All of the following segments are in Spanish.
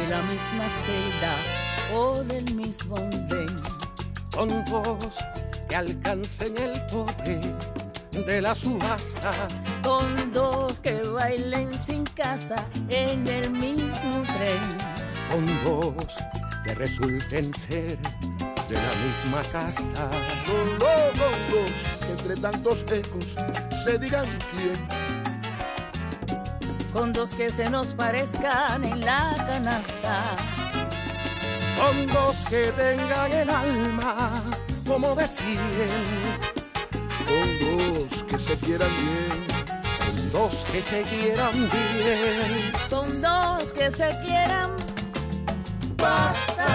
de la misma celda o del mismo andén. Con dos que alcancen el tope de la subasta, con dos que bailen sin casa en el mismo tren, con dos que resulten ser de la misma casta, solo con dos que entre tantos ecos se digan quién, con dos que se nos parezcan en la canasta, con dos que tengan el alma como de 100, con dos que se quieran bien, con dos que se quieran bien, con dos que se quieran basta.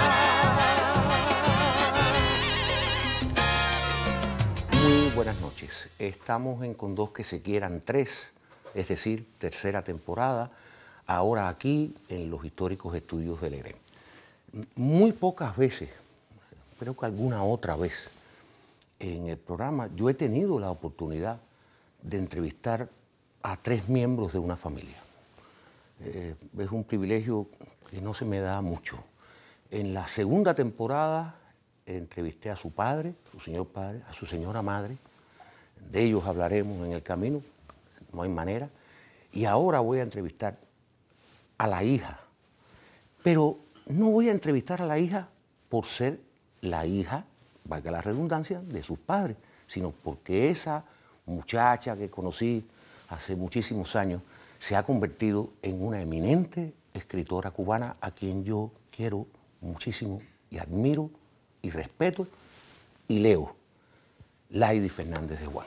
Muy buenas noches. Estamos en Con dos que se quieran 3, es decir, tercera temporada, ahora aquí en los históricos estudios del EREM. Muy pocas veces, creo que alguna otra vez, en el programa yo he tenido la oportunidad de entrevistar a 3 miembros de una familia. Es un privilegio que no se me da mucho. En la segunda temporada entrevisté a su padre, su señor padre, a su señora madre. De ellos hablaremos en el camino, no hay manera. Y ahora voy a entrevistar a la hija. Pero no voy a entrevistar a la hija por ser la hija, valga la redundancia, de sus padres, sino porque esa muchacha que conocí hace muchísimos años se ha convertido en una eminente escritora cubana a quien yo quiero muchísimo y admiro y respeto y leo, Laidy Fernández de Juan.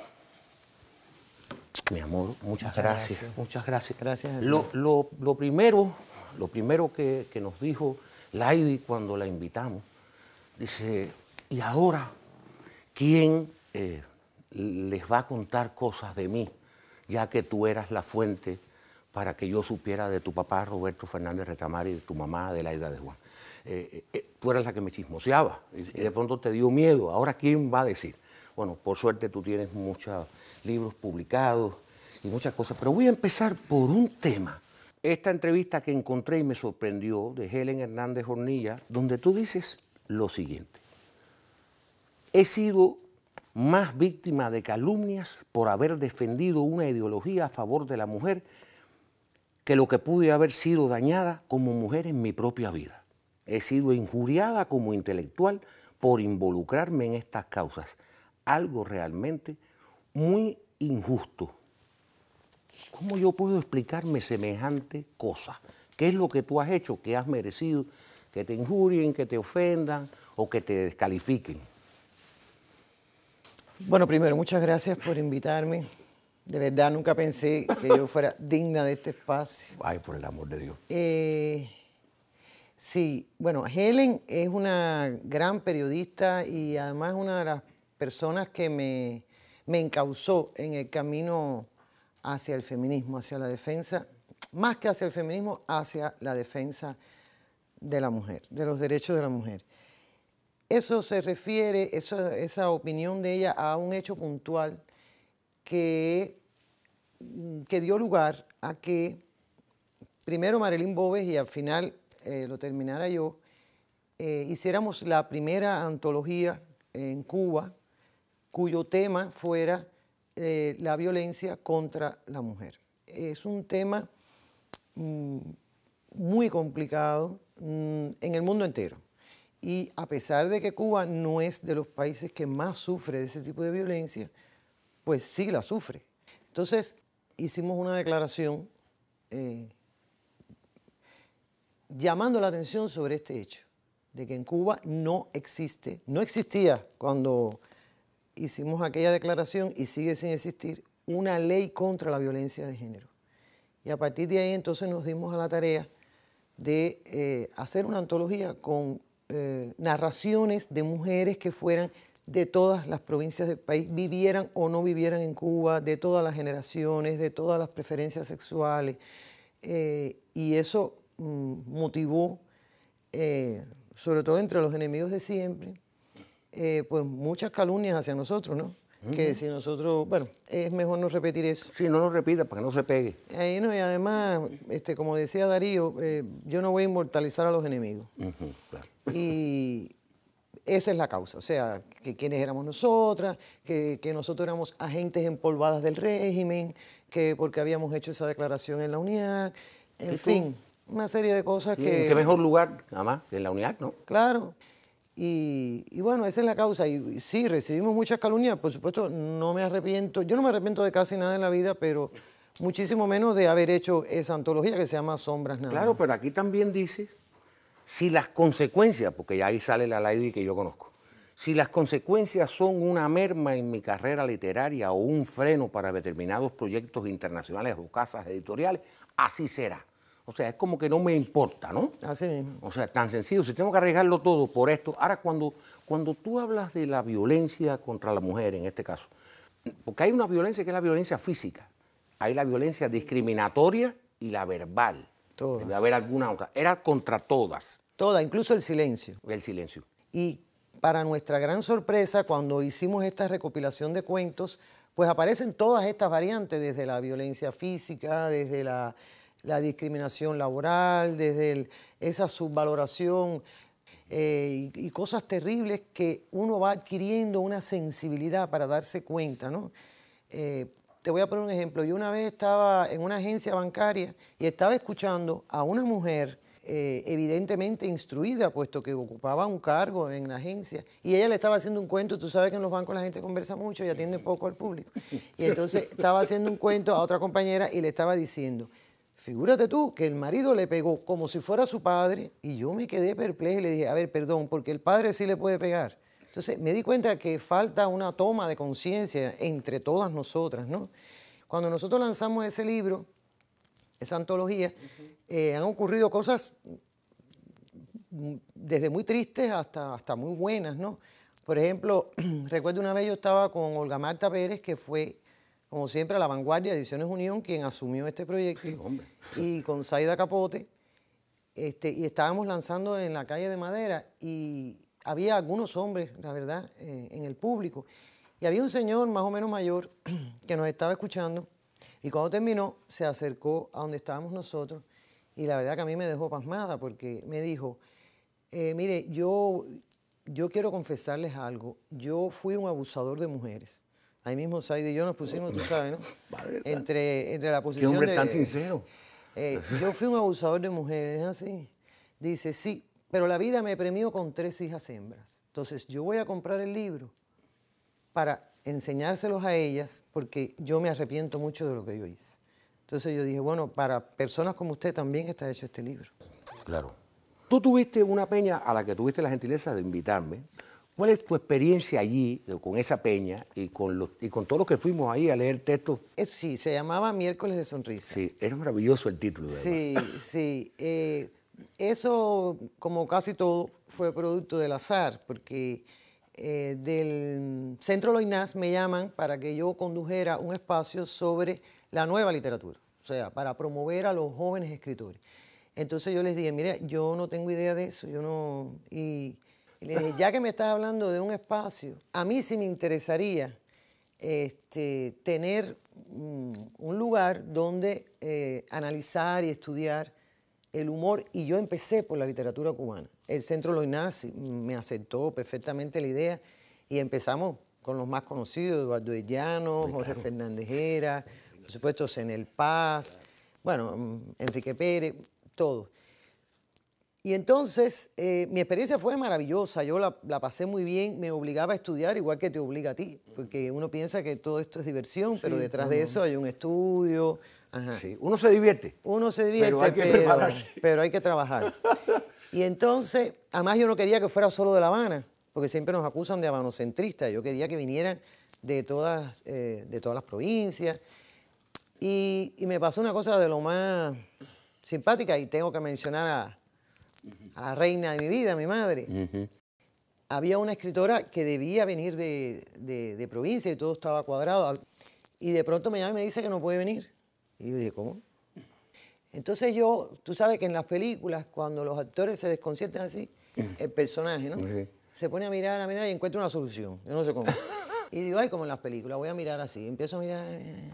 Mi amor, muchas gracias. Muchas gracias. Gracias. Lo primero que nos dijo Laidy cuando la invitamos, dice, y ahora, ¿quién les va a contar cosas de mí, ya que tú eras la fuente para que yo supiera de tu papá, Roberto Fernández Recamar, y de tu mamá, Adelaida de Juan? Tú eras la que me chismoseaba, sí. Y de pronto te dio miedo. Ahora, ¿quién va a decir? Bueno, por suerte tú tienes muchos libros publicados y muchas cosas, pero voy a empezar por un tema. Esta entrevista que encontré y me sorprendió, de Helen Hernández Hornilla, donde tú dices lo siguiente: he sido más víctima de calumnias por haber defendido una ideología a favor de la mujer que lo que pude haber sido dañada como mujer en mi propia vida. He sido injuriada como intelectual por involucrarme en estas causas, algo realmente muy injusto. ¿Cómo yo puedo explicarme semejante cosa? ¿Qué es lo que tú has hecho que has merecido que te injurien, que te ofendan o que te descalifiquen? Bueno, primero, muchas gracias por invitarme. De verdad, nunca pensé que yo fuera digna de este espacio. Ay, por el amor de Dios. Sí, bueno, Helen es una gran periodista y además una de las personas que me encauzó en el camino hacia el feminismo, hacia la defensa, más que hacia el feminismo, hacia la defensa de la mujer, de los derechos de la mujer. Eso se refiere, esa opinión de ella, a un hecho puntual que dio lugar a que primero Marilyn Boves y al final lo terminara yo, hiciéramos la primera antología en Cuba cuyo tema fuera la violencia contra la mujer. Es un tema muy complicado en el mundo entero. Y a pesar de que Cuba no es de los países que más sufre de ese tipo de violencia, pues sí la sufre. Entonces hicimos una declaración llamando la atención sobre este hecho, de que en Cuba no existía cuando hicimos aquella declaración y sigue sin existir una ley contra la violencia de género. Y a partir de ahí entonces nos dimos a la tarea de hacer una antología con narraciones de mujeres que fueran de todas las provincias del país, vivieran o no vivieran en Cuba, de todas las generaciones, de todas las preferencias sexuales. Y eso motivó, sobre todo entre los enemigos de siempre, pues muchas calumnias hacia nosotros, ¿no? que si nosotros, bueno, es mejor no repetir eso. Sí, no lo repita para que no se pegue. No, y además, como decía Darío, yo no voy a inmortalizar a los enemigos. Claro. Y esa es la causa, o sea, que quiénes éramos nosotras, que nosotros éramos agentes empolvadas del régimen, que porque habíamos hecho esa declaración en la UNIAC, en fin, una serie de cosas que... ¿Qué mejor lugar, además, que en la UNIAC, no? Claro. Y bueno, esa es la causa. Y sí, recibimos muchas calumnias, por supuesto, no me arrepiento. Yo no me arrepiento de casi nada en la vida, pero muchísimo menos de haber hecho esa antología que se llama Sombras Nada Claro, más. pero aquí también dice, si las consecuencias, porque ya ahí sale la ley que yo conozco, si las consecuencias son una merma en mi carrera literaria o un freno para determinados proyectos internacionales o casas editoriales, así será. O sea, es como que no me importa, ¿no? Así mismo. O sea, tan sencillo, si tengo que arriesgarlo todo por esto. Ahora, cuando tú hablas de la violencia contra la mujer, en este caso, porque hay una violencia que es la violencia física, hay la violencia discriminatoria y la verbal. Todas. Debe haber alguna otra. Era contra todas. Toda, incluso el silencio. El silencio. Y para nuestra gran sorpresa, cuando hicimos esta recopilación de cuentos, pues aparecen todas estas variantes, desde la violencia física, desde la discriminación laboral, desde esa subvaloración y cosas terribles que uno va adquiriendo una sensibilidad para darse cuenta, ¿no? Te voy a poner un ejemplo. Yo una vez estaba en una agencia bancaria y estaba escuchando a una mujer evidentemente instruida, puesto que ocupaba un cargo en la agencia, y ella le estaba haciendo un cuento. Tú sabes que en los bancos la gente conversa mucho y atiende poco al público. Y entonces estaba haciendo un cuento a otra compañera y le estaba diciendo, figúrate tú que el marido le pegó como si fuera su padre, y yo me quedé perpleja y le dije, a ver, perdón, porque el padre sí le puede pegar. Entonces me di cuenta que falta una toma de conciencia entre todas nosotras, ¿no? Cuando nosotros lanzamos ese libro, esa antología, han ocurrido cosas desde muy tristes hasta muy buenas, ¿no? Por ejemplo, recuerdo una vez yo estaba con Olga Marta Pérez, que fue, como siempre, a la vanguardia de Ediciones Unión, quien asumió este proyecto, Sí, hombre. y con Zaida Capote, y estábamos lanzando en la calle de Madera, y había algunos hombres, la verdad, en el público, y había un señor más o menos mayor que nos estaba escuchando, y cuando terminó se acercó a donde estábamos nosotros, y la verdad que a mí me dejó pasmada, porque me dijo, mire, yo quiero confesarles algo, yo fui un abusador de mujeres. Ahí mismo Zaida y yo nos pusimos, tú sabes, ¿no? Entre la Qué posición hombre de... tan sincero. yo fui un abusador de mujeres, ¿es así? Dice, sí, pero la vida me premió con 3 hijas hembras. Entonces yo voy a comprar el libro para enseñárselos a ellas, porque yo me arrepiento mucho de lo que yo hice. Entonces yo dije, bueno, para personas como usted también está hecho este libro. Claro. Tú tuviste una peña a la que tuviste la gentileza de invitarme. ¿Cuál es tu experiencia allí con esa peña y con todos los que fuimos ahí a leer textos? Sí, se llamaba Miércoles de Sonrisa. Sí, era maravilloso el título. De Sí, sí. Eso, como casi todo, fue producto del azar, porque del Centro Loinás me llaman para que yo condujera un espacio sobre la nueva literatura, o sea, para promover a los jóvenes escritores. Entonces yo les dije, mire, yo no tengo idea de eso, yo no... Y le dije, ya que me estás hablando de un espacio, a mí sí me interesaría tener un lugar donde analizar y estudiar el humor, y yo empecé por la literatura cubana. El Centro Loinás me aceptó perfectamente la idea y empezamos con los más conocidos, Eduardo de Llanos, Jorge Fernández Heras, por supuesto Zenel Paz, bueno, Enrique Pérez, todo. Y entonces mi experiencia fue maravillosa, yo la pasé muy bien, me obligaba a estudiar igual que te obliga a ti, porque uno piensa que todo esto es diversión, pero detrás de eso hay un estudio. Ajá. Sí, uno se divierte. Uno se divierte, pero hay que trabajar. Y entonces, además yo no quería que fuera solo de La Habana, porque siempre nos acusan de habanocentristas, yo quería que vinieran de todas las provincias. Y me pasó una cosa de lo más simpática, y tengo que mencionar a la reina de mi vida, mi madre. Había una escritora que debía venir de provincia y todo estaba cuadrado, y de pronto me llama y me dice que no puede venir. Y yo dije, ¿cómo? Entonces tú sabes que en las películas, cuando los actores se desconciertan así, el personaje, ¿no? Se pone a mirar y encuentra una solución. Yo no sé cómo. Y digo, ay, como en las películas, voy a mirar así. Empiezo a mirar.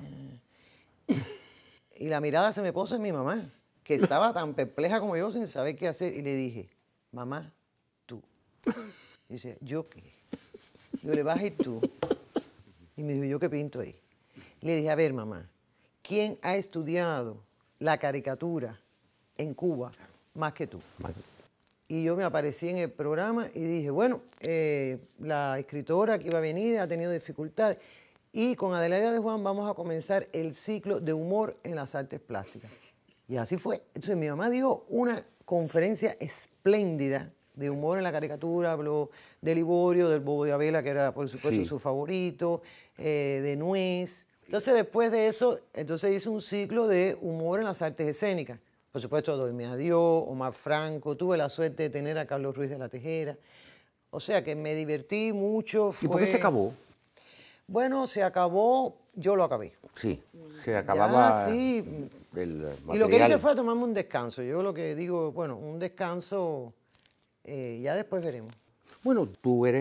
Y la mirada se me puso en mi mamá, que estaba tan perpleja como yo sin saber qué hacer. Y le dije, mamá, tú. Y dice, ¿yo qué? Yo le vas a ir tú. Y me dijo, ¿yo qué pinto ahí? Le dije, a ver, mamá, ¿quién ha estudiado la caricatura en Cuba más que tú? Y yo me aparecí en el programa y dije, bueno, la escritora que iba a venir ha tenido dificultades. Y con Adelaida de Juan vamos a comenzar el ciclo de humor en las artes plásticas. Y así fue. Entonces mi mamá dio una conferencia espléndida de humor en la caricatura, habló de Liborio, del Bobo de Abela, que era por supuesto su favorito, de Nuez. Entonces después de eso, entonces hice un ciclo de humor en las artes escénicas. Por supuesto, Doime a Dios, Omar Franco, tuve la suerte de tener a Carlos Ruiz de la Tejera. O sea que me divertí mucho. ¿Y por qué se acabó? Bueno, se acabó, yo lo acabé. Sí, se acababa sí. el material. Y lo que hice fue tomarme un descanso. Yo lo que digo, bueno, un descanso, ya después veremos. Bueno,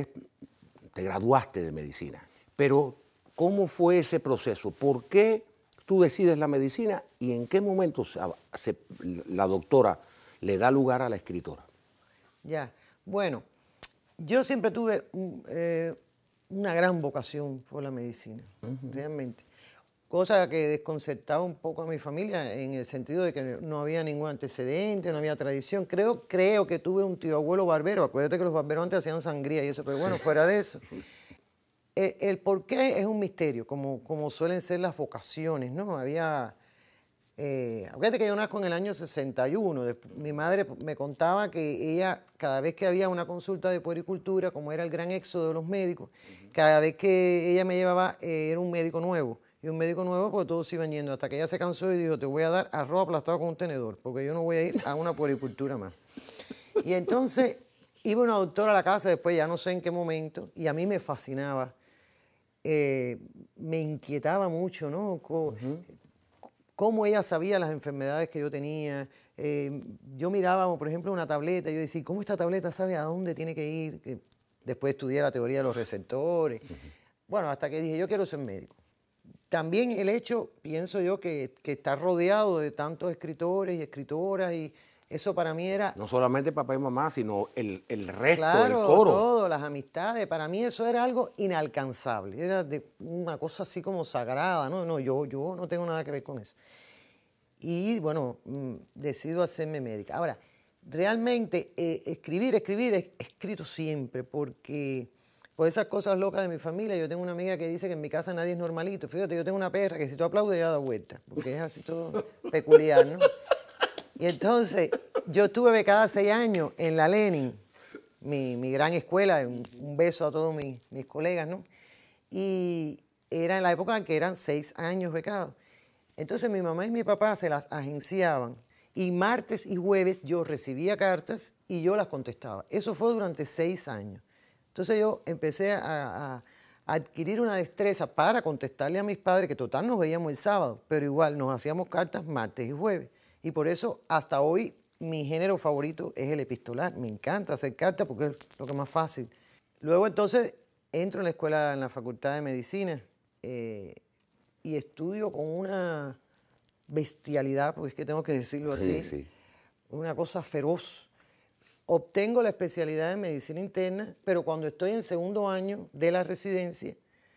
te graduaste de medicina, pero ¿cómo fue ese proceso? ¿Por qué tú decides la medicina y en qué momento la doctora le da lugar a la escritora? Ya, bueno, yo siempre tuve una gran vocación por la medicina, realmente. Cosa que desconcertaba un poco a mi familia en el sentido de que no había ningún antecedente, no había tradición. Creo que tuve un tío abuelo barbero. Acuérdate que los barberos antes hacían sangría y eso, pero bueno, fuera de eso. El por qué es un misterio, como suelen ser las vocaciones, ¿no? Acuérdate que yo nazco en el año 61. Mi madre me contaba que ella, cada vez que había una consulta de puericultura, como era el gran éxodo de los médicos, cada vez que ella me llevaba, era un médico nuevo. Y un médico nuevo, porque todos iban yendo, hasta que ella se cansó y dijo, te voy a dar arroz aplastado con un tenedor, porque yo no voy a ir a una puericultura más. Y entonces iba una doctora a la casa, después ya no sé en qué momento, y a mí me fascinaba. Me inquietaba mucho, ¿no? Cómo ella sabía las enfermedades que yo tenía. Yo miraba, por ejemplo, una tableta y yo decía, ¿cómo esta tableta sabe a dónde tiene que ir? Después estudié la teoría de los receptores. Bueno, hasta que dije, yo quiero ser médico. También el hecho, pienso yo, que estar rodeado de tantos escritores y escritoras, y eso para mí era... No solamente papá y mamá, sino el resto, claro, el coro. todo, las amistades. Para mí eso era algo inalcanzable. Era una cosa así como sagrada. No, yo no tengo nada que ver con eso. Y bueno, decido hacerme médica. Ahora, realmente escribir, he escrito siempre, porque por esas cosas locas de mi familia, yo tengo una amiga que dice que en mi casa nadie es normalito. Fíjate, yo tengo una perra que si tú aplaudes ya da vuelta, porque es así todo peculiar, ¿no? Y entonces, yo estuve becada 6 años en la Lenin, mi gran escuela, un beso a todos mis colegas, ¿no? Y era en la época en que eran 6 años becados. Entonces mi mamá y mi papá se las agenciaban y martes y jueves yo recibía cartas y yo las contestaba. Eso fue durante 6 años. Entonces yo empecé a adquirir una destreza para contestarle a mis padres, que total nos veíamos el sábado, pero igual nos hacíamos cartas martes y jueves. Y por eso hasta hoy mi género favorito es el epistolar. Me encanta hacer cartas porque es lo que es más fácil. Luego entonces entro en la escuela, en la Facultad de Medicina, y estudio con una bestialidad, porque es que tengo que decirlo así, Sí. una cosa feroz. Obtengo la especialidad en medicina interna, pero cuando estoy en 2º año de la residencia,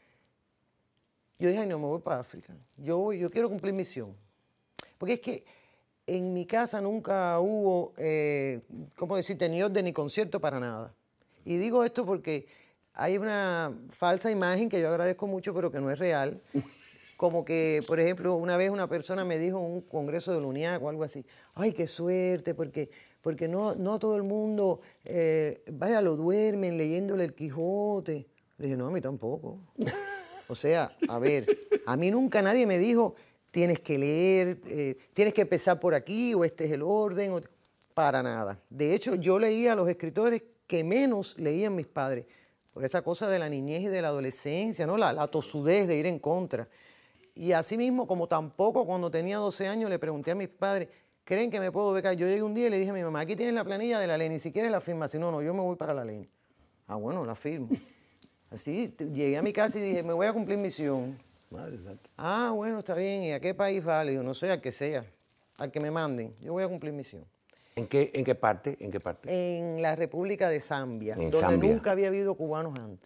yo dije, ay, no, me voy para África. Yo quiero cumplir misión. Porque es que en mi casa nunca hubo, ¿cómo decirte?, ni orden ni concierto para nada. Y digo esto porque hay una falsa imagen que yo agradezco mucho, pero que no es real. Como que, por ejemplo, una vez una persona me dijo en un congreso de la UNIAC o algo así, ay, qué suerte, porque no todo el mundo, vaya, lo duermen leyéndole el Quijote. Le dije, no, a mí tampoco. O sea, a ver, a mí nunca nadie me dijo, tienes que leer, tienes que empezar por aquí, o este es el orden, para nada. De hecho, yo leía a los escritores que menos leían mis padres, por esa cosa de la niñez y de la adolescencia, ¿no? La tosudez de ir en contra. Y así mismo, como tampoco cuando tenía 12 años le pregunté a mis padres, ¿creen que me puedo becar? Yo llegué un día y le dije a mi mamá, aquí tienes la planilla de la Leni, si quieres la firma, si no, yo me voy para la Leni. Ah, bueno, la firmo. Así, llegué a mi casa y dije, me voy a cumplir misión. Madre santa. Ah, bueno, está bien. ¿Y a qué país va? Le digo, no sé, al que sea, al que me manden. Yo voy a cumplir misión. ¿En qué parte? ¿En qué parte? En la República de Zambia, En donde Zambia. nunca había habido cubanos antes.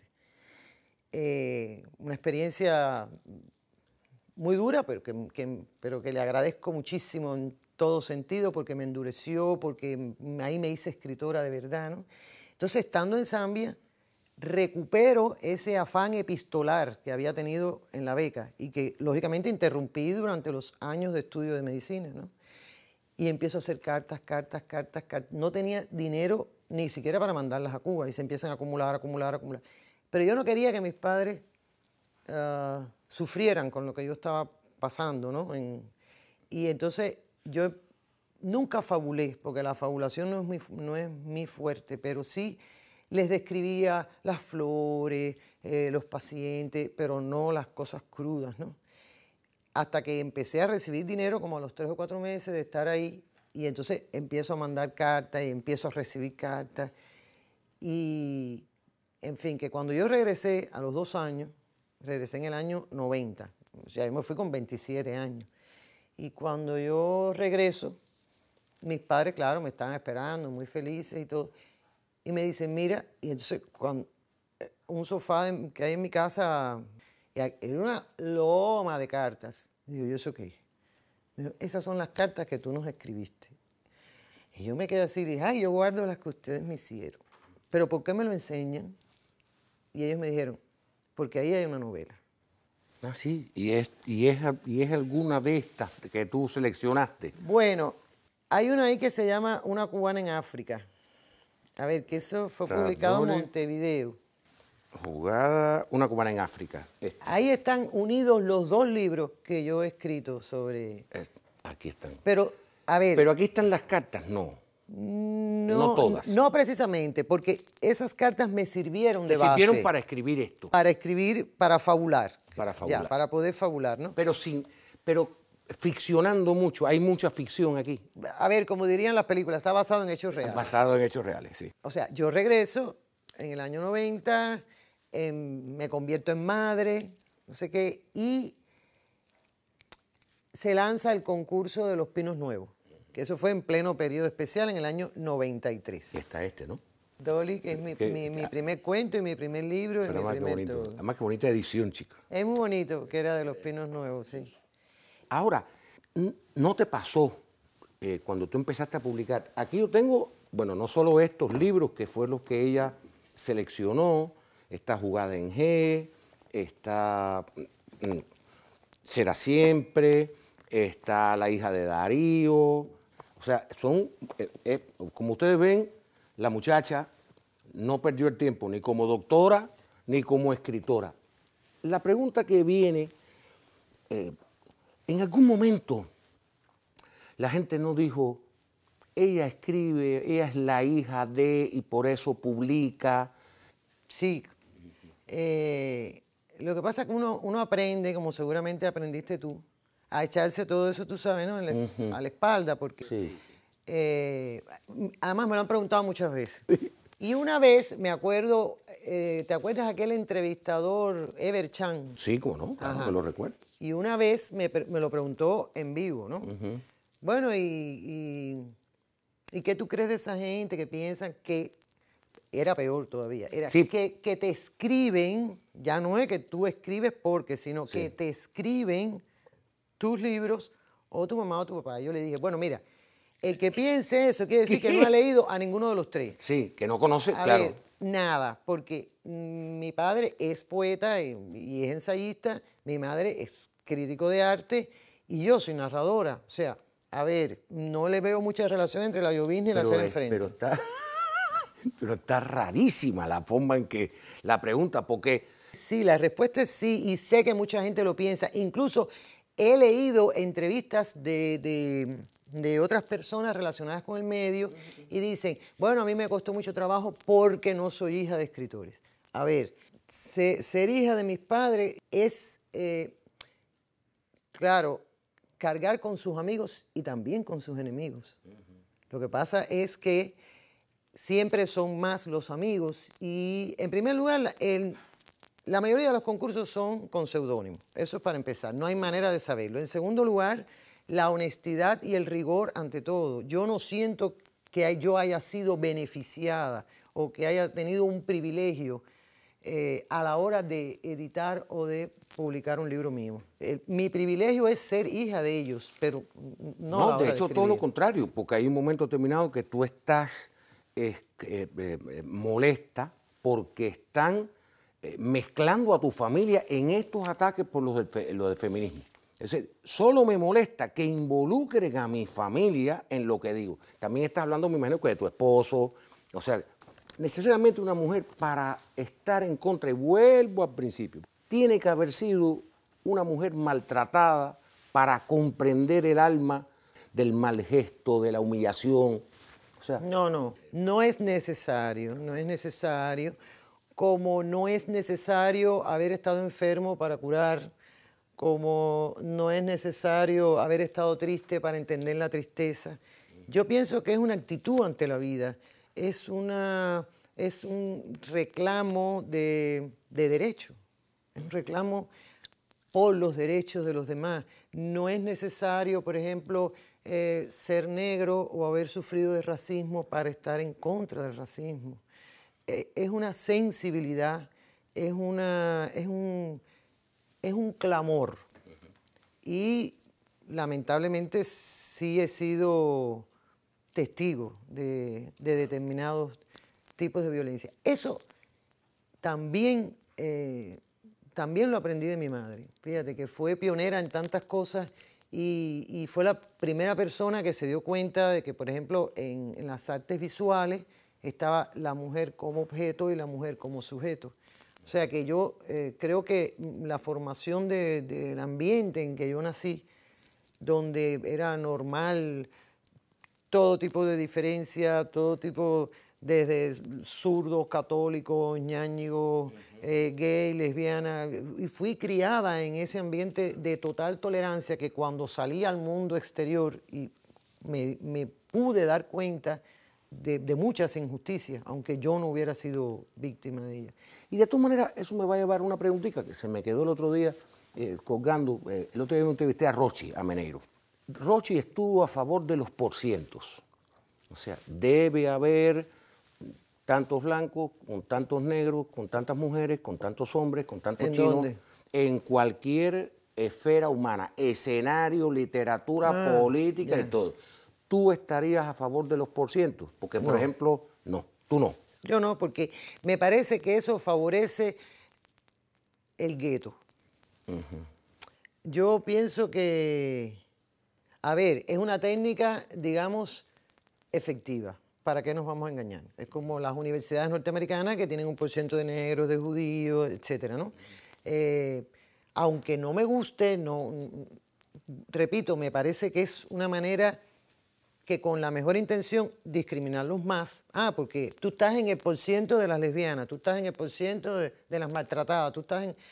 Una experiencia muy dura, pero que le agradezco muchísimo en todo sentido, porque me endureció, porque ahí me hice escritora de verdad, ¿no? Entonces, estando en Zambia, recupero ese afán epistolar que había tenido en la beca y que, lógicamente, interrumpí durante los años de estudio de medicina, ¿no? Y empiezo a hacer cartas. No tenía dinero ni siquiera para mandarlas a Cuba y se empiezan a acumular. Pero yo no quería que mis padres sufrieran con lo que yo estaba pasando, ¿no? Y entonces yo nunca fabulé, porque la fabulación no es mi fuerte, pero sí les describía las flores, los pacientes, pero no las cosas crudas, ¿no? Hasta que empecé a recibir dinero como a los 3 o 4 meses de estar ahí, y entonces empiezo a mandar cartas y empiezo a recibir cartas. Y, en fin, que cuando yo regresé a los 2 años, regresé en el año 90, o sea, yo me fui con 27 años. Y cuando yo regreso, mis padres, claro, me estaban esperando, muy felices y todo, y me dicen, mira, y entonces un sofá que hay en mi casa, era una loma de cartas. Digo, ¿yo eso qué? Digo, esas son las cartas que tú nos escribiste. Y yo me quedé así y dije, ay, yo guardo las que ustedes me hicieron. ¿Pero por qué me lo enseñan? Y ellos me dijeron, porque ahí hay una novela. Ah, sí. ¿Y es alguna de estas que tú seleccionaste? Bueno, hay una ahí que se llama Una cubana en África. A ver, que eso fue publicado en Montevideo. Jugada, Una cubana en África. Ahí están unidos los 2 libros que yo he escrito sobre... Aquí están. Pero, a ver... Pero aquí están las cartas, no. No todas. No precisamente, porque esas cartas me sirvieron de base. Te sirvieron para escribir esto. Para escribir, para fabular. Para fabular. Ya, para poder fabular, ¿no? Pero ficcionando mucho. Hay mucha ficción aquí. A ver, como dirían las películas, está basado en hechos reales. Basado en hechos reales, sí. O sea, yo regreso en el año 90, me convierto en madre, no sé qué, y se lanza el concurso de los Pinos Nuevos, que eso fue en pleno periodo especial en el año 93. Y está ¿no? Dolly, que es mi primer cuento y mi primer libro. Pero y mi primer bonito. todo. Además, qué bonita edición, chicos. Es muy bonito, que era de los Pinos Nuevos, sí. Ahora, ¿no te pasó cuando tú empezaste a publicar? Aquí yo tengo, bueno, no solo estos libros, que fue los que ella seleccionó, está Jugada en G, está Será Siempre, está La hija de Darío. O sea, son, como ustedes ven, la muchacha no perdió el tiempo ni como doctora ni como escritora. La pregunta que viene, en algún momento la gente no dijo, ella escribe, ella es la hija de, y por eso publica. Sí. Lo que pasa es que uno aprende, como seguramente aprendiste tú, a echarse todo eso, tú sabes, ¿no? A la espalda, porque... Sí. Además me lo han preguntado muchas veces. Y una vez, me acuerdo, ¿te acuerdas aquel entrevistador, Ever Chan? Sí, cómo no, claro, me lo recuerdo. Y una vez me lo preguntó en vivo, ¿no? Bueno, ¿y qué tú crees de esa gente que piensan que... Era peor todavía, era sí. que te escriben, ya no es que tú escribes porque, sino que te escriben tus libros o tu mamá o tu papá. Yo le dije, bueno, mira, el que piense eso quiere decir que no ha leído a ninguno de los 3. Sí, que no conoce, a claro. ver, nada, porque mi padre es poeta y es ensayista, mi madre es crítico de arte y yo soy narradora. O sea, a ver, no le veo mucha relación entre la llovizna y la cena enfrente. Pero está rarísima la forma en que la pregunta, porque... Sí, la respuesta es sí, y sé que mucha gente lo piensa. Incluso he leído entrevistas de otras personas relacionadas con el medio y dicen, bueno, a mí me costó mucho trabajo porque no soy hija de escritores. A ver, ser hija de mis padres es, claro, cargar con sus amigos y también con sus enemigos. Lo que pasa es que siempre son más los amigos y, en primer lugar, La mayoría de los concursos son con seudónimo. Eso es para empezar. No hay manera de saberlo. En segundo lugar, la honestidad y el rigor ante todo. Yo no siento que yo haya sido beneficiada o que haya tenido un privilegio a la hora de editar o de publicar un libro mío. Mi privilegio es ser hija de ellos, pero no a la hora de hecho, de todo lo contrario, porque hay un momento determinado que tú estás molesta porque están mezclando a tu familia en estos ataques por lo del feminismo. Es decir, solo me molesta que involucren a mi familia en lo que digo. También estás hablando, me imagino, que de tu esposo. O sea, necesariamente una mujer para estar en contra, y vuelvo al principio, tiene que haber sido una mujer maltratada para comprender el alma del mal gesto, de la humillación. O sea, no es necesario, como no es necesario haber estado enfermo para curar, como no es necesario haber estado triste para entender la tristeza. Yo pienso que es una actitud ante la vida, es un reclamo de derecho, es un reclamo por los derechos de los demás. No es necesario, por ejemplo, ser negro o haber sufrido de racismo para estar en contra del racismo. Es una sensibilidad, es un clamor. Y lamentablemente sí he sido testigo de determinados tipos de violencia. Eso también lo aprendí de mi madre. Fíjate que fue pionera en tantas cosas y fue la primera persona que se dio cuenta de que, por ejemplo, en las artes visuales estaba la mujer como objeto y la mujer como sujeto. O sea que yo creo que la formación del ambiente en que yo nací, donde era normal todo tipo de diferencia, todo tipo, desde zurdos, católicos, ñáñigos, gay, lesbiana, y fui criada en ese ambiente de total tolerancia que cuando salí al mundo exterior y me pude dar cuenta de muchas injusticias, aunque yo no hubiera sido víctima de ellas. Y de todas maneras, eso me va a llevar a una preguntita que se me quedó el otro día colgando. El otro día me entrevisté a Rochi, a Meneiro. Rochi estuvo a favor de los porcientos. O sea, debe haber tantos blancos, con tantos negros, con tantas mujeres, con tantos hombres, con tantos chinos. ¿Dónde? En cualquier esfera humana, escenario, literatura, política y todo. ¿Tú estarías a favor de los porcientos? Porque, por ejemplo, no, tú no. Yo no, porque me parece que eso favorece el gueto. Yo pienso que, a ver, es una técnica, digamos, efectiva. ¿Para qué nos vamos a engañar? Es como las universidades norteamericanas que tienen 1% de negros, de judíos, etcétera, ¿no? Aunque no me guste, repito, me parece que es una manera que con la mejor intención discriminarlos más. Porque tú estás en el porciento de las lesbianas, tú estás en el porciento de las maltratadas, tú estás en...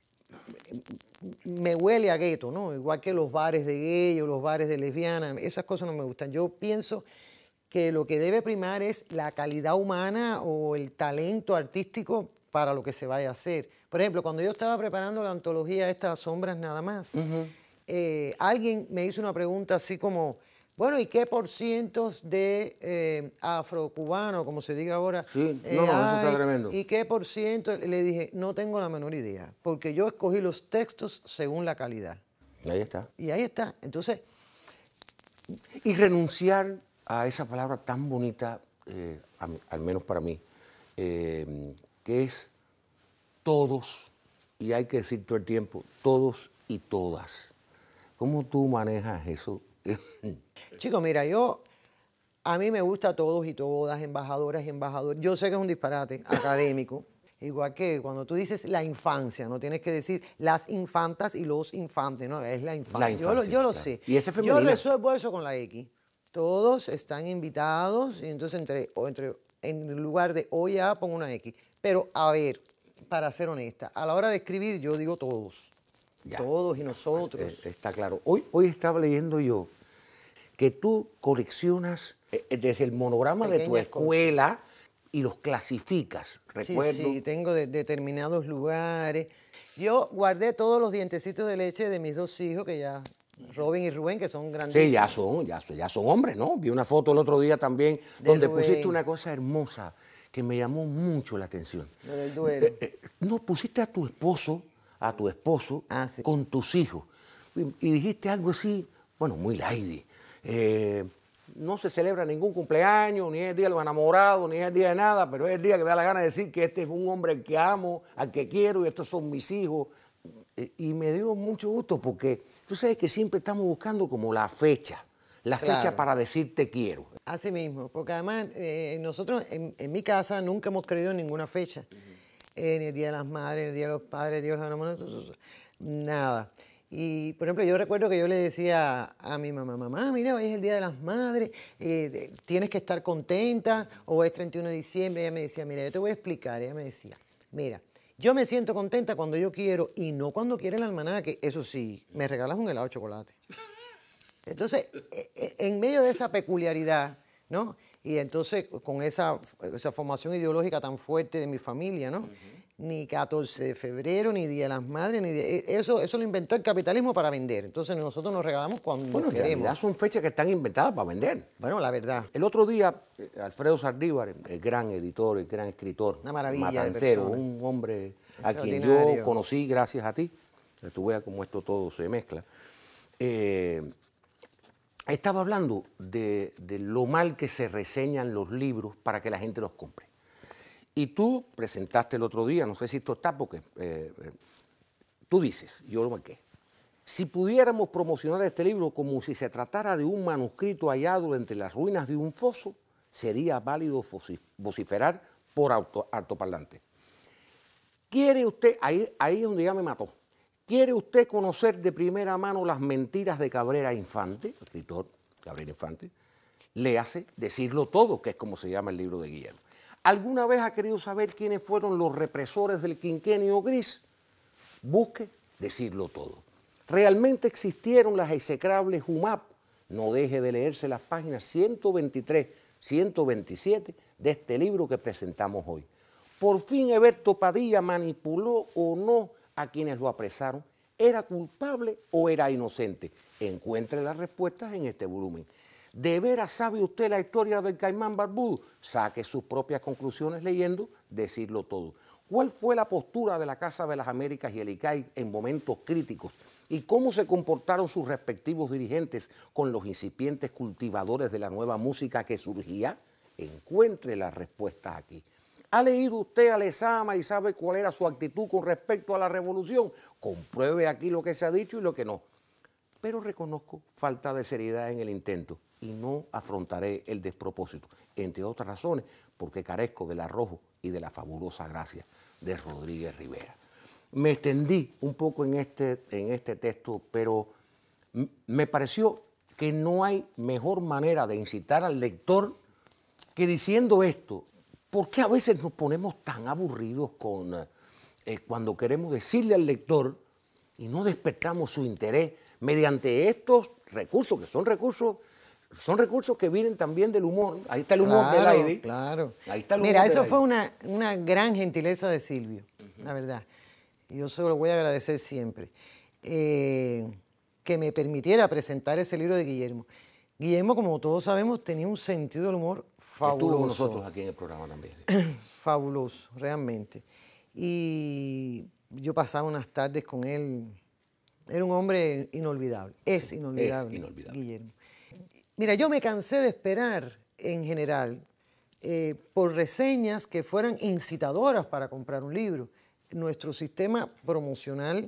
Me huele a gueto, ¿no? Igual que los bares de gay o los bares de lesbianas, esas cosas no me gustan. Yo pienso que lo que debe primar es la calidad humana o el talento artístico para lo que se vaya a hacer. Por ejemplo, cuando yo estaba preparando la antología Estas Sombras Nada Más, alguien me hizo una pregunta así como, bueno, ¿y qué porcientos de afrocubanos, como se diga ahora? Sí, eso está tremendo. ¿Y qué porciento? Le dije, no tengo la menor idea, porque yo escogí los textos según la calidad. Ahí está. Y ahí está. Entonces... Y renunciar a esa palabra tan bonita, al menos para mí, que es todos, y hay que decir todo el tiempo, todos y todas. ¿Cómo tú manejas eso? Chico, mira, a mí me gusta todos y todas, embajadoras y embajadores. Yo sé que es un disparate académico, igual que cuando tú dices la infancia, no tienes que decir las infantas y los infantes, no, es la infancia. Yo lo claro. sé. ¿Y ese femenino? Yo resuelvo eso con la X. Todos están invitados y entonces en lugar de O y A pongo una X. Pero a ver, para ser honesta, a la hora de escribir yo digo todos. Ya. Todos y nosotros. Está claro. Hoy estaba leyendo yo que tú coleccionas desde el monograma de tu escuela y los clasificas. Sí, Recuerdo. sí, tengo determinados lugares. Yo guardé todos los dientecitos de leche de mis 2 hijos, que ya, Robin y Rubén, que son grandísimos. Sí, ya son hombres, ¿no? Vi una foto el otro día también donde Rubén. pusiste una cosa hermosa que me llamó mucho la atención. Lo del duelo. No, pusiste a tu esposo Ah, sí. con tus hijos y dijiste algo así, bueno, muy lady. No se celebra ningún cumpleaños, ni es el día de los enamorados, ni es el día de nada, pero es el día que me da la gana de decir que este es un hombre al que amo, al que quiero, y estos son mis hijos. Y me dio mucho gusto porque tú sabes que siempre estamos buscando como la fecha Claro. para decir te quiero. Así mismo, porque además nosotros en mi casa nunca hemos creído en ninguna fecha. Ni el Día de las Madres, ni el Día de los Padres, el Día de los Enamorados, nada. Y, por ejemplo, yo recuerdo que yo le decía a mi mamá, mira, hoy es el Día de las Madres, tienes que estar contenta, o es 31 de diciembre. Ella me decía, mira, yo te voy a explicar. Ella me decía, mira, yo me siento contenta cuando yo quiero y no cuando quiere el almanaque. Eso sí, me regalas un helado de chocolate. Entonces, en medio de esa peculiaridad, ¿no? Y entonces, con esa formación ideológica tan fuerte de mi familia, ¿no? Ni 14 de febrero, ni Día de las Madres, eso lo inventó el capitalismo para vender. Entonces, nosotros nos regalamos cuando Bueno, en queremos. realidad son fechas que están inventadas para vender. Bueno, la verdad. El otro día, Alfredo Saldívar, el gran editor, el gran escritor, Una maravilla de matancero, persona. un hombre a quien yo Extraordinario. conocí gracias a ti, que tú veas cómo esto todo se mezcla, estaba hablando de lo mal que se reseñan los libros para que la gente los compre. Y tú presentaste el otro día, no sé si esto está porque tú dices, yo lo marqué, si pudiéramos promocionar este libro como si se tratara de un manuscrito hallado entre las ruinas de un foso, sería válido vociferar por altoparlante. ¿Quiere usted, ahí es donde ya me mató, quiere usted conocer de primera mano las mentiras de Cabrera Infante, el escritor Cabrera Infante? Léase Decirlo Todo, que es como se llama el libro de Guillermo. ¿Alguna vez ha querido saber quiénes fueron los represores del quinquenio gris? Busque Decirlo Todo. ¿Realmente existieron las execrables UMAP? No deje de leerse las páginas 123, 127 de este libro que presentamos hoy. Por fin Heberto Padilla manipuló o no a quienes lo apresaron. ¿Era culpable o era inocente? Encuentre las respuestas en este volumen. ¿De veras sabe usted la historia del Caimán Barbudo? Saque sus propias conclusiones leyendo Decirlo Todo. ¿Cuál fue la postura de la Casa de las Américas y el ICAI en momentos críticos? ¿Y cómo se comportaron sus respectivos dirigentes con los incipientes cultivadores de la nueva música que surgía? Encuentre las respuestas aquí. ¿Ha leído usted a Lezama y sabe cuál era su actitud con respecto a la revolución? Compruebe aquí lo que se ha dicho y lo que no. Pero reconozco falta de seriedad en el intento y no afrontaré el despropósito, entre otras razones, porque carezco del arrojo y de la fabulosa gracia de Rodríguez Rivera. Me extendí un poco en este texto, pero me pareció que no hay mejor manera de incitar al lector que diciendo esto. ¿Por qué a veces nos ponemos tan aburridos cuando queremos decirle al lector y no despertamos su interés mediante estos recursos, que son recursos que vienen también del humor? Ahí está el humor de Lady. Claro. Ahí está el humor Mira, de eso Lady. fue una gran gentileza de Silvio, la verdad. Y yo se lo voy a agradecer siempre. Que me permitiera presentar ese libro de Guillermo. Guillermo, como todos sabemos, tenía un sentido del humor fabuloso. Estuvo con nosotros aquí en el programa también. Fabuloso, realmente. Y yo pasaba unas tardes con él. Era un hombre inolvidable. Es inolvidable, Guillermo. Mira, yo me cansé de esperar, en general, por reseñas que fueran incitadoras para comprar un libro. Nuestro sistema promocional,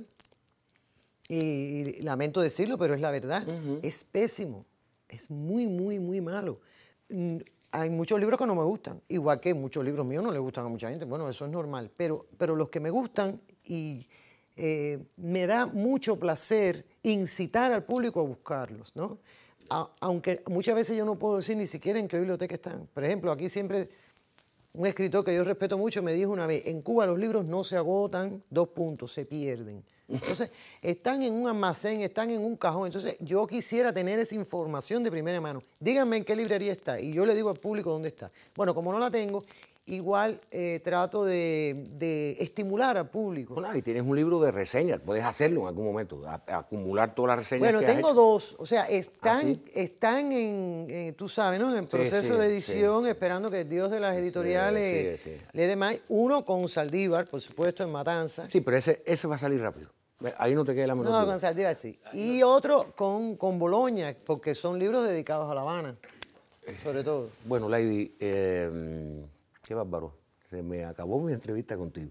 y lamento decirlo, pero es la verdad, es pésimo. Es muy, muy, muy malo. Hay muchos libros que no me gustan, igual que muchos libros míos no le gustan a mucha gente. Bueno, eso es normal, pero los que me gustan y me da mucho placer incitar al público a buscarlos, ¿no? Aunque muchas veces yo no puedo decir ni siquiera en qué biblioteca están. Por ejemplo, aquí siempre un escritor que yo respeto mucho me dijo una vez, en Cuba los libros no se agotan, se pierden. Entonces, están en un almacén, están en un cajón. Entonces, yo quisiera tener esa información de primera mano. Díganme en qué librería está y yo le digo al público dónde está. Bueno, como no la tengo, igual trato de estimular al público. Bueno, y tienes un libro de reseñas, puedes hacerlo en algún momento, acumular todas las reseñas Bueno, que has tengo hecho. dos, o sea, están, ¿sí? están en, tú sabes, ¿no? En proceso sí, de edición, esperando que el Dios de las editoriales sí. le dé más. Uno con Saldívar, por supuesto, en Matanza. Sí, pero ese va a salir rápido. Ahí no te queda la menor No, duda. con Saldívar sí. Y otro con Boloña, porque son libros dedicados a La Habana, sobre todo. Bueno, Lady, qué bárbaro. Se me acabó mi entrevista contigo.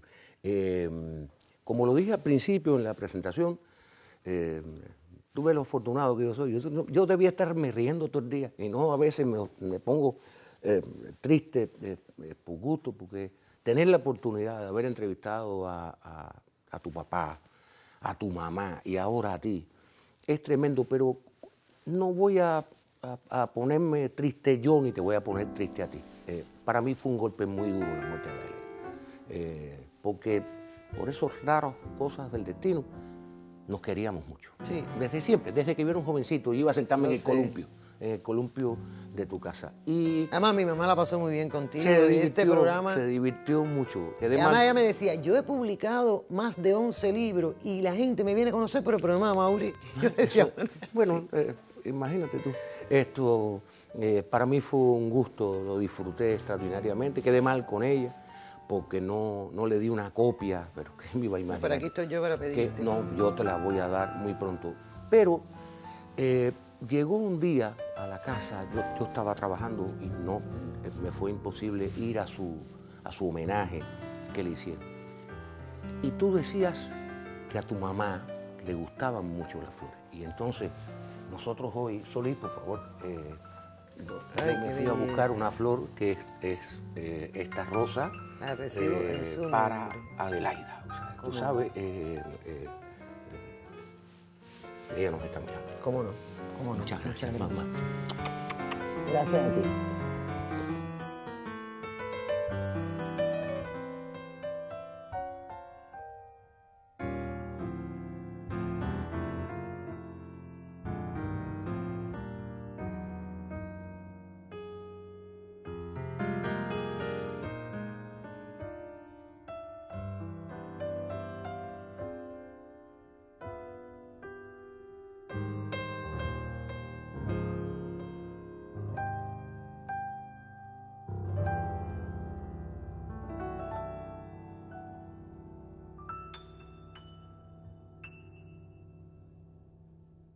Como lo dije al principio en la presentación, tú ves lo afortunado que yo soy. Yo debía estarme riendo todo el día y no a veces me pongo triste por gusto, porque tener la oportunidad de haber entrevistado a tu papá, a tu mamá y ahora a ti es tremendo, pero no voy a ponerme triste yo ni te voy a poner triste a ti. Para mí fue un golpe muy duro la muerte de Bailey, porque por esas raras cosas del destino nos queríamos mucho. Sí. Desde siempre, desde que yo era un jovencito, yo iba a sentarme Lo en sé. el columpio de tu casa. Y Además, mi mamá la pasó muy bien contigo se y este programa. se divirtió mucho. Y además ella me decía, yo he publicado más de 11 libros y la gente me viene a conocer por el programa de Mauri. Yo decía, bueno, imagínate tú, esto para mí fue un gusto, lo disfruté extraordinariamente, quedé mal con ella porque no le di una copia, pero que me iba a imaginar. pero aquí estoy yo para pedirte. No, yo te la voy a dar muy pronto. Pero llegó un día a la casa, yo estaba trabajando y no, me fue imposible ir a su homenaje que le hicieron. Y tú decías que a tu mamá le gustaban mucho las flores. Y entonces nosotros hoy, Solís, por favor, yo me fui a buscar una flor que es esta rosa La recibo en su para nombre. Adelaida. O sea, tú sabes, ella nos está mirando. ¿Cómo no? ¿Cómo no? Muchas gracias, mamá. Gracias a ti.